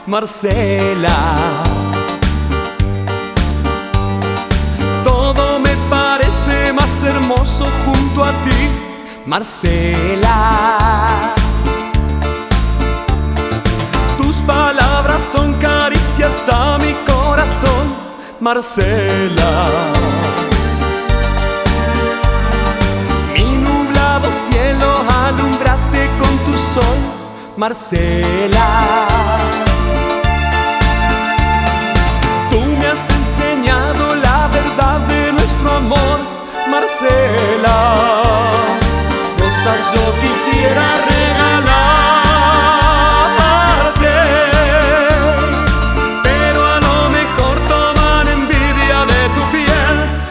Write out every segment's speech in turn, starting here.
Marcela. Todo me parece más hermoso junto a ti, Marcela. Tus palabras son caricias a mi corazón, Marcela. Mi nublado cielo alumbraste con tu sol, Marcela. Tú me has enseñado la verdad de nuestro amor, Marcela. Rosas yo quisiera regalarte, pero a lo mejor toman envidia de tu piel.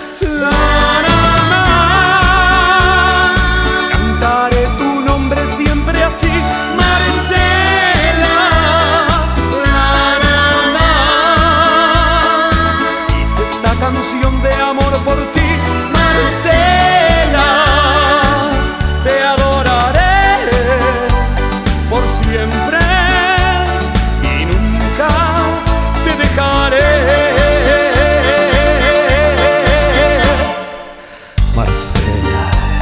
Cantaré tu nombre siempre así, Marcela. Hice esta canción de amor por ti, Marcela. Te adoraré por siempre y nunca te dejaré, Marcela.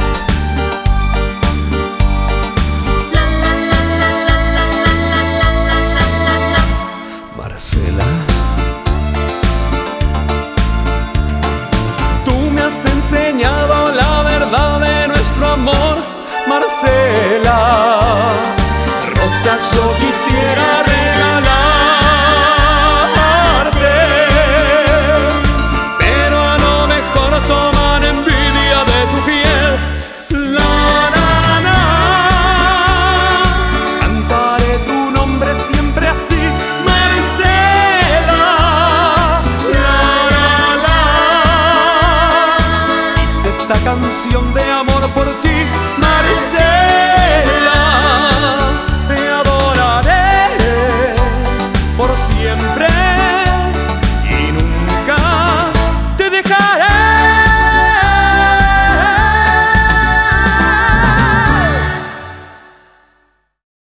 Marcela, tú me has enseñado la verdad de nuestro amor, Marcela. Rosas yo quisiera regalarte, pero a lo mejor toman envidia de tu piel. Cantaré tu nombre siempre así, Marcela. Hice esta canción de amor por ti, Marcela.